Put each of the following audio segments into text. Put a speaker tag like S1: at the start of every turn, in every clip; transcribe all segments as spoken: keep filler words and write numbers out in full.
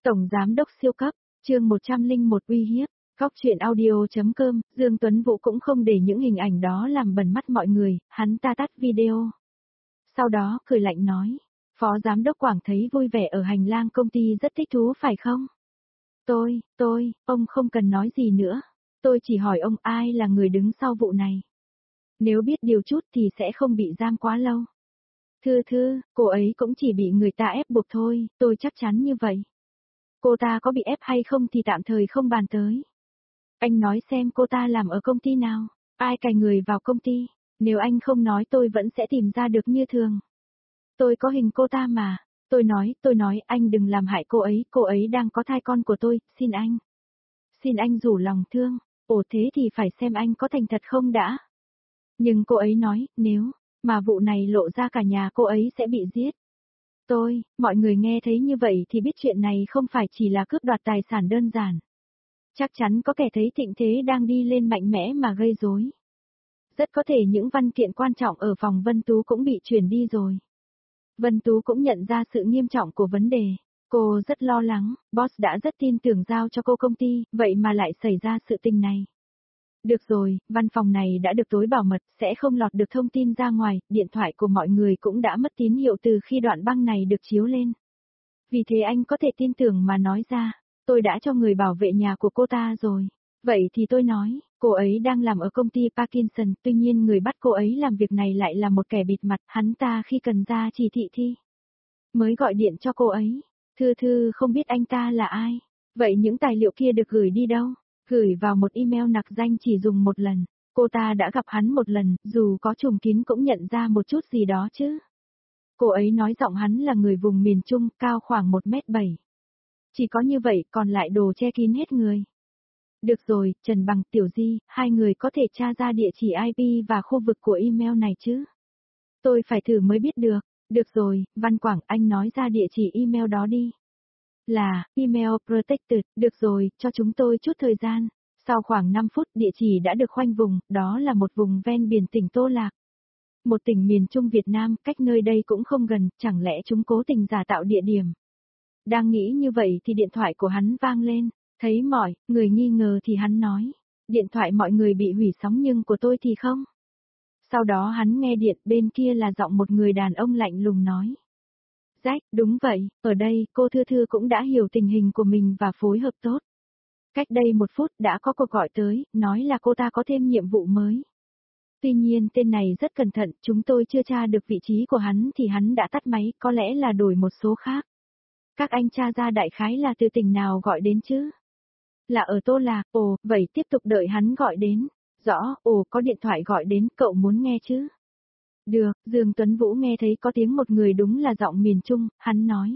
S1: Tổng Giám đốc siêu cấp, chương một trăm lẻ một uy hiếp, Cóc truyện audio.com, Dương Tuấn Vũ cũng không để những hình ảnh đó làm bẩn mắt mọi người, hắn ta tắt video. Sau đó, cười lạnh nói, Phó Giám đốc Quảng thấy vui vẻ ở hành lang công ty rất thích thú phải không? Tôi, tôi, ông không cần nói gì nữa. Tôi chỉ hỏi ông ai là người đứng sau vụ này. Nếu biết điều chút thì sẽ không bị giam quá lâu. Thư thư, cô ấy cũng chỉ bị người ta ép buộc thôi, tôi chắc chắn như vậy. Cô ta có bị ép hay không thì tạm thời không bàn tới. Anh nói xem cô ta làm ở công ty nào, ai cài người vào công ty, nếu anh không nói tôi vẫn sẽ tìm ra được như thường. Tôi có hình cô ta mà, tôi nói, tôi nói anh đừng làm hại cô ấy, cô ấy đang có thai con của tôi, xin anh. Xin anh rủ lòng thương, ồ thế thì phải xem anh có thành thật không đã. Nhưng cô ấy nói, nếu mà vụ này lộ ra cả nhà cô ấy sẽ bị giết. Tôi, mọi người nghe thấy như vậy thì biết chuyện này không phải chỉ là cướp đoạt tài sản đơn giản. Chắc chắn có kẻ thấy thịnh thế đang đi lên mạnh mẽ mà gây rối. Rất có thể những văn kiện quan trọng ở phòng Vân Tú cũng bị chuyển đi rồi. Vân Tú cũng nhận ra sự nghiêm trọng của vấn đề. Cô rất lo lắng, boss đã rất tin tưởng giao cho cô công ty, vậy mà lại xảy ra sự tình này. Được rồi, văn phòng này đã được tối bảo mật, sẽ không lọt được thông tin ra ngoài, điện thoại của mọi người cũng đã mất tín hiệu từ khi đoạn băng này được chiếu lên. Vì thế anh có thể tin tưởng mà nói ra, tôi đã cho người bảo vệ nhà của cô ta rồi. Vậy thì tôi nói, cô ấy đang làm ở công ty Parkinson, tuy nhiên người bắt cô ấy làm việc này lại là một kẻ bịt mặt, hắn ta khi cần ra chỉ thị thi mới gọi điện cho cô ấy. Thư thư không biết anh ta là ai. Vậy những tài liệu kia được gửi đi đâu? Gửi vào một email nặc danh chỉ dùng một lần. Cô ta đã gặp hắn một lần, dù có trùng kín cũng nhận ra một chút gì đó chứ. Cô ấy nói giọng hắn là người vùng miền Trung, cao khoảng một mét bảy. Chỉ có như vậy, còn lại đồ che kín hết người. Được rồi, Trần Bằng, Tiểu Di, hai người có thể tra ra địa chỉ i pê và khu vực của email này chứ? Tôi phải thử mới biết được. Được rồi, Văn Quảng, anh nói ra địa chỉ email đó đi. Là, email protected, được rồi, cho chúng tôi chút thời gian. Sau khoảng năm phút địa chỉ đã được khoanh vùng, đó là một vùng ven biển tỉnh Tô Lạc. Một tỉnh miền Trung Việt Nam, cách nơi đây cũng không gần, chẳng lẽ chúng cố tình giả tạo địa điểm. Đang nghĩ như vậy thì điện thoại của hắn vang lên, thấy mọi người nghi ngờ thì hắn nói, điện thoại mọi người bị hủy sóng nhưng của tôi thì không. Sau đó hắn nghe điện bên kia là giọng một người đàn ông lạnh lùng nói. Jack, đúng vậy, ở đây cô Thư Thư cũng đã hiểu tình hình của mình và phối hợp tốt. Cách đây một phút đã có cuộc gọi tới, nói là cô ta có thêm nhiệm vụ mới. Tuy nhiên tên này rất cẩn thận, chúng tôi chưa tra được vị trí của hắn thì hắn đã tắt máy, có lẽ là đổi một số khác. Các anh tra ra đại khái là từ tỉnh nào gọi đến chứ? Là ở Tô Lạc, ồ, vậy tiếp tục đợi hắn gọi đến. Rõ, ồ, có điện thoại gọi đến, cậu muốn nghe chứ? Được, Dương Tuấn Vũ nghe thấy có tiếng một người đúng là giọng miền Trung, hắn nói.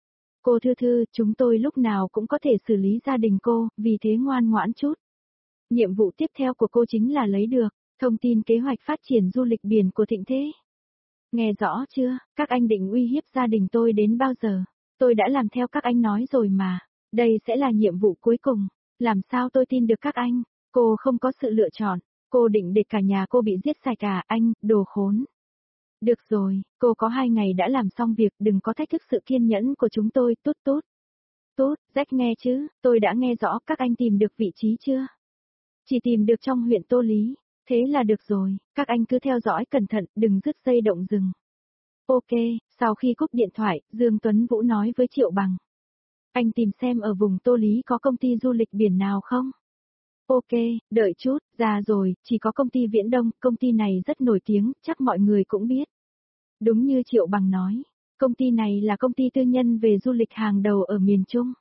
S1: Cô Thư Thư, chúng tôi lúc nào cũng có thể xử lý gia đình cô, vì thế ngoan ngoãn chút. Nhiệm vụ tiếp theo của cô chính là lấy được thông tin kế hoạch phát triển du lịch biển của Thịnh Thế. Nghe rõ chưa, các anh định uy hiếp gia đình tôi đến bao giờ? Tôi đã làm theo các anh nói rồi mà, đây sẽ là nhiệm vụ cuối cùng, làm sao tôi tin được các anh? Cô không có sự lựa chọn, cô định để cả nhà cô bị giết sạch à, anh, đồ khốn. Được rồi, cô có hai ngày đã làm xong việc, đừng có thách thức sự kiên nhẫn của chúng tôi, tốt tốt. Tốt, Jack nghe chứ, tôi đã nghe rõ, các anh tìm được vị trí chưa? Chỉ tìm được trong huyện Tô Lý, thế là được rồi, các anh cứ theo dõi cẩn thận, đừng dứt dây động rừng. Ok, sau khi cúp điện thoại, Dương Tuấn Vũ nói với Triệu Bằng. Anh tìm xem ở vùng Tô Lý có công ty du lịch biển nào không? Ok, đợi chút, ra rồi, chỉ có công ty Viễn Đông, công ty này rất nổi tiếng, chắc mọi người cũng biết. Đúng như Triệu Bằng nói, công ty này là công ty tư nhân về du lịch hàng đầu ở miền Trung.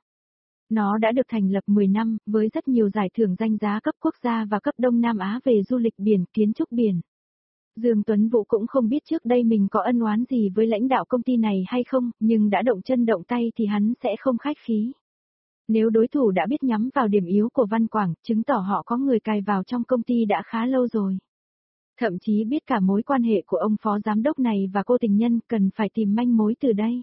S1: Nó đã được thành lập mười năm, với rất nhiều giải thưởng danh giá cấp quốc gia và cấp Đông Nam Á về du lịch biển, kiến trúc biển. Dương Tuấn Vũ cũng không biết trước đây mình có ân oán gì với lãnh đạo công ty này hay không, nhưng đã động chân động tay thì hắn sẽ không khách khí. Nếu đối thủ đã biết nhắm vào điểm yếu của Văn Quảng, chứng tỏ họ có người cài vào trong công ty đã khá lâu rồi. Thậm chí biết cả mối quan hệ của ông phó giám đốc này và cô tình nhân, cần phải tìm manh mối từ đây.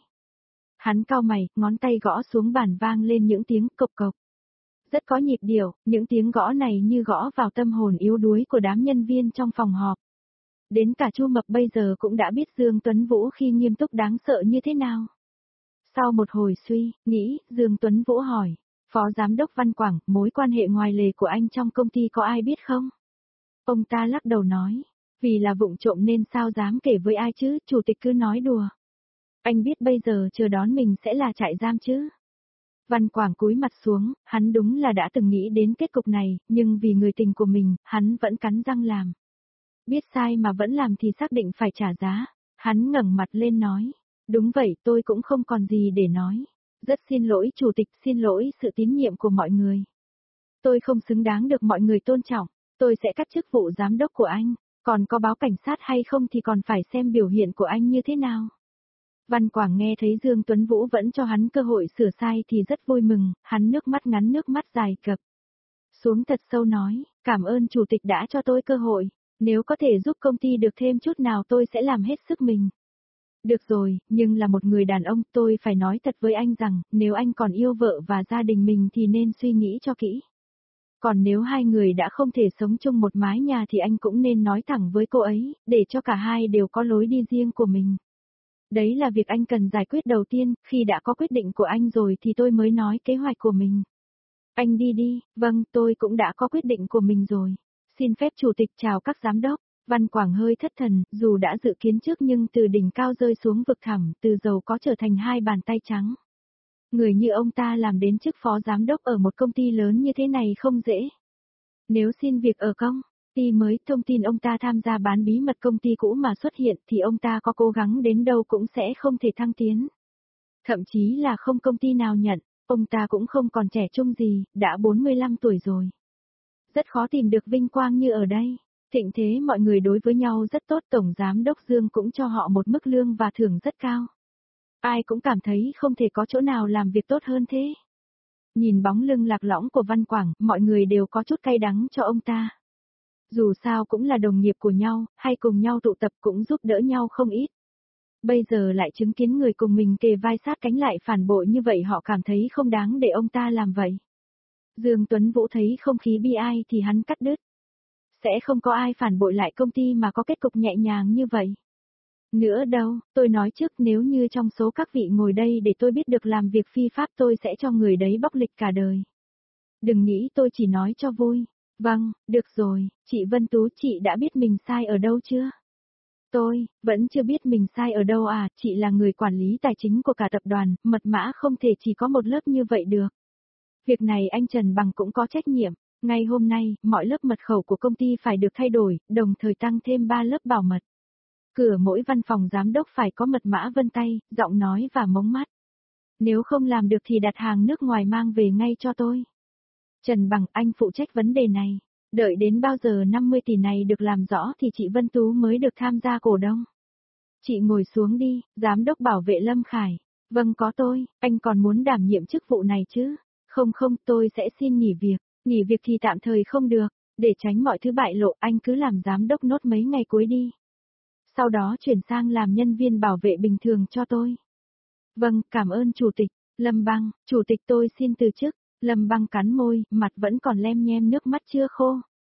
S1: Hắn cau mày, ngón tay gõ xuống bàn vang lên những tiếng cộc cộc. Rất có nhịp điệu, những tiếng gõ này như gõ vào tâm hồn yếu đuối của đám nhân viên trong phòng họp. Đến cả Chu Mập bây giờ cũng đã biết Dương Tuấn Vũ khi nghiêm túc đáng sợ như thế nào. Sau một hồi suy, nghĩ, Dương Tuấn Vũ hỏi, Phó Giám đốc Văn Quảng, mối quan hệ ngoài lề của anh trong công ty có ai biết không? Ông ta lắc đầu nói, vì là vụng trộm nên sao dám kể với ai chứ, chủ tịch cứ nói đùa. Anh biết bây giờ chờ đón mình sẽ là trại giam chứ. Văn Quảng cúi mặt xuống, hắn đúng là đã từng nghĩ đến kết cục này, nhưng vì người tình của mình, hắn vẫn cắn răng làm. Biết sai mà vẫn làm thì xác định phải trả giá. Hắn ngẩng mặt lên nói, đúng vậy tôi cũng không còn gì để nói. Rất xin lỗi chủ tịch, xin lỗi sự tín nhiệm của mọi người. Tôi không xứng đáng được mọi người tôn trọng, tôi sẽ cắt chức vụ giám đốc của anh, còn có báo cảnh sát hay không thì còn phải xem biểu hiện của anh như thế nào. Văn Quảng nghe thấy Dương Tuấn Vũ vẫn cho hắn cơ hội sửa sai thì rất vui mừng, hắn nước mắt ngắn nước mắt dài cập. Xuống thật sâu nói, cảm ơn chủ tịch đã cho tôi cơ hội, nếu có thể giúp công ty được thêm chút nào tôi sẽ làm hết sức mình. Được rồi, nhưng là một người đàn ông tôi phải nói thật với anh rằng, nếu anh còn yêu vợ và gia đình mình thì nên suy nghĩ cho kỹ. Còn nếu hai người đã không thể sống chung một mái nhà thì anh cũng nên nói thẳng với cô ấy, để cho cả hai đều có lối đi riêng của mình. Đấy là việc anh cần giải quyết đầu tiên, khi đã có quyết định của anh rồi thì tôi mới nói kế hoạch của mình. Anh đi đi, vâng, tôi cũng đã có quyết định của mình rồi. Xin phép chủ tịch chào các giám đốc. Văn Quảng hơi thất thần, dù đã dự kiến trước nhưng từ đỉnh cao rơi xuống vực thẳm, từ giàu có trở thành hai bàn tay trắng. Người như ông ta làm đến chức phó giám đốc ở một công ty lớn như thế này không dễ. Nếu xin việc ở công ty mới, thông tin ông ta tham gia bán bí mật công ty cũ mà xuất hiện thì ông ta có cố gắng đến đâu cũng sẽ không thể thăng tiến. Thậm chí là không công ty nào nhận, ông ta cũng không còn trẻ trung gì, đã bốn mươi lăm tuổi rồi. Rất khó tìm được vinh quang như ở đây. Thịnh thế mọi người đối với nhau rất tốt, Tổng Giám đốc Dương cũng cho họ một mức lương và thưởng rất cao. Ai cũng cảm thấy không thể có chỗ nào làm việc tốt hơn thế. Nhìn bóng lưng lạc lõng của Văn Quảng, mọi người đều có chút cay đắng cho ông ta. Dù sao cũng là đồng nghiệp của nhau, hay cùng nhau tụ tập cũng giúp đỡ nhau không ít. Bây giờ lại chứng kiến người cùng mình kề vai sát cánh lại phản bội như vậy họ cảm thấy không đáng để ông ta làm vậy. Dương Tuấn Vũ thấy không khí bi ai thì hắn cắt đứt. Sẽ không có ai phản bội lại công ty mà có kết cục nhẹ nhàng như vậy. Nữa đâu, tôi nói trước nếu như trong số các vị ngồi đây để tôi biết được làm việc phi pháp tôi sẽ cho người đấy bóc lịch cả đời. Đừng nghĩ tôi chỉ nói cho vui. Vâng, được rồi, chị Vân Tú chị đã biết mình sai ở đâu chưa? Tôi, vẫn chưa biết mình sai ở đâu à, chị là người quản lý tài chính của cả tập đoàn, mật mã không thể chỉ có một lớp như vậy được. Việc này anh Trần Bằng cũng có trách nhiệm. Ngay hôm nay, mọi lớp mật khẩu của công ty phải được thay đổi, đồng thời tăng thêm ba lớp bảo mật. Cửa mỗi văn phòng giám đốc phải có mật mã vân tay, giọng nói và mống mắt. Nếu không làm được thì đặt hàng nước ngoài mang về ngay cho tôi. Trần Bằng, anh phụ trách vấn đề này. Đợi đến bao giờ năm mươi tỷ này được làm rõ thì chị Vân Tú mới được tham gia cổ đông. Chị ngồi xuống đi, giám đốc bảo vệ Lâm Khải. Vâng có tôi, anh còn muốn đảm nhiệm chức vụ này chứ? Không không, tôi sẽ xin nghỉ việc. Nghỉ việc thì tạm thời không được, để tránh mọi thứ bại lộ anh cứ làm giám đốc nốt mấy ngày cuối đi. Sau đó chuyển sang làm nhân viên bảo vệ bình thường cho tôi. Vâng, cảm ơn chủ tịch. Lâm Băng, chủ tịch tôi xin từ chức. Lâm Băng cắn môi, mặt vẫn còn lem nhem nước mắt chưa khô.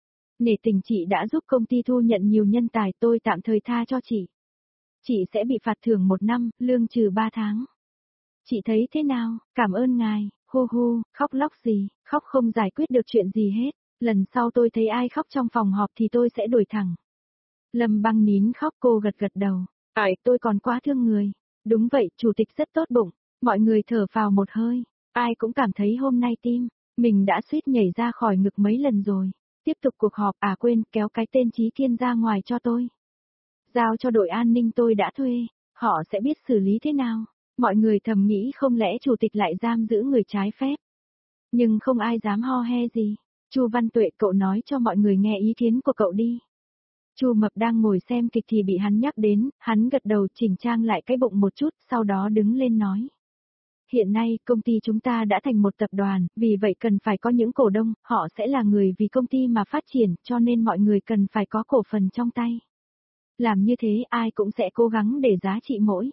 S1: Nể tình chị đã giúp công ty thu nhận nhiều nhân tài, tôi tạm thời tha cho chị. Chị sẽ bị phạt thưởng một năm, lương trừ ba tháng. Chị thấy thế nào? Cảm ơn ngài. Hu hu, khóc lóc gì, khóc không giải quyết được chuyện gì hết. Lần sau tôi thấy ai khóc trong phòng họp thì tôi sẽ đuổi thẳng. Lâm Băng nín khóc, cô gật gật đầu. Ai, tôi còn quá thương người. Đúng vậy, chủ tịch rất tốt bụng. Mọi người thở phào một hơi. Ai cũng cảm thấy hôm nay tim mình đã suýt nhảy ra khỏi ngực mấy lần rồi. Tiếp tục cuộc họp, à quên, kéo cái tên Trí Kiên ra ngoài cho tôi. Giao cho đội an ninh tôi đã thuê, họ sẽ biết xử lý thế nào. Mọi người thầm nghĩ không lẽ chủ tịch lại giam giữ người trái phép. Nhưng không ai dám ho he gì. Chu Văn Tuệ, cậu nói cho mọi người nghe ý kiến của cậu đi. Chu Mập đang ngồi xem kịch thì bị hắn nhắc đến, hắn gật đầu chỉnh trang lại cái bụng một chút, sau đó đứng lên nói. Hiện nay, công ty chúng ta đã thành một tập đoàn, vì vậy cần phải có những cổ đông, họ sẽ là người vì công ty mà phát triển, cho nên mọi người cần phải có cổ phần trong tay. Làm như thế ai cũng sẽ cố gắng để giá trị mỗi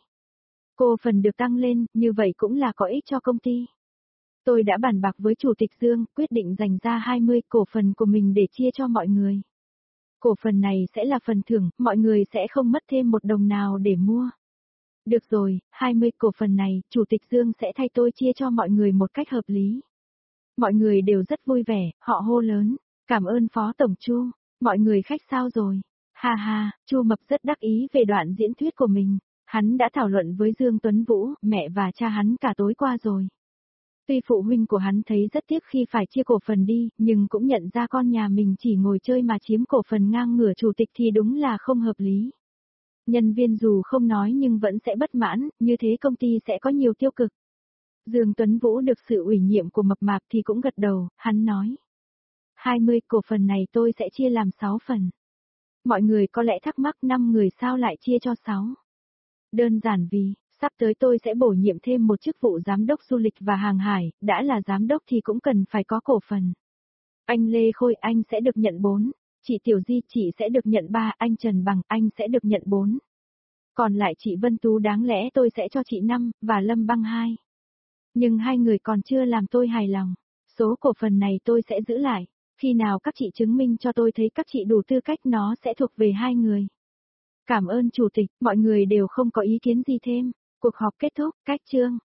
S1: cổ phần được tăng lên, như vậy cũng là có ích cho công ty. Tôi đã bàn bạc với Chủ tịch Dương, quyết định dành ra hai mươi cổ phần của mình để chia cho mọi người. Cổ phần này sẽ là phần thưởng, mọi người sẽ không mất thêm một đồng nào để mua. Được rồi, hai mươi cổ phần này, Chủ tịch Dương sẽ thay tôi chia cho mọi người một cách hợp lý. Mọi người đều rất vui vẻ, họ hô lớn, cảm ơn Phó Tổng Chu, mọi người khách sao rồi? Ha ha, Chu Mập rất đắc ý về đoạn diễn thuyết của mình, hắn đã thảo luận với Dương Tuấn Vũ, mẹ và cha hắn cả tối qua rồi. Tuy phụ huynh của hắn thấy rất tiếc khi phải chia cổ phần đi, nhưng cũng nhận ra con nhà mình chỉ ngồi chơi mà chiếm cổ phần ngang ngửa chủ tịch thì đúng là không hợp lý. Nhân viên dù không nói nhưng vẫn sẽ bất mãn, như thế công ty sẽ có nhiều tiêu cực. Dương Tuấn Vũ được sự ủy nhiệm của Mập Mạp thì cũng gật đầu, hắn nói. hai mươi cổ phần này tôi sẽ chia làm sáu phần. Mọi người có lẽ thắc mắc năm người sao lại chia cho sáu. Đơn giản vì, sắp tới tôi sẽ bổ nhiệm thêm một chức vụ giám đốc du lịch và hàng hải, đã là giám đốc thì cũng cần phải có cổ phần. Anh Lê Khôi anh sẽ được nhận bốn, chị Tiểu Di chị sẽ được nhận ba, anh Trần Bằng anh sẽ được nhận bốn. Còn lại chị Vân Tú đáng lẽ tôi sẽ cho chị năm, và Lâm Băng hai. Nhưng hai người còn chưa làm tôi hài lòng. Số cổ phần này tôi sẽ giữ lại. Khi nào các chị chứng minh cho tôi thấy các chị đủ tư cách nó sẽ thuộc về hai người. Cảm ơn Chủ tịch, mọi người đều không có ý kiến gì thêm. Cuộc họp kết thúc, cách chương.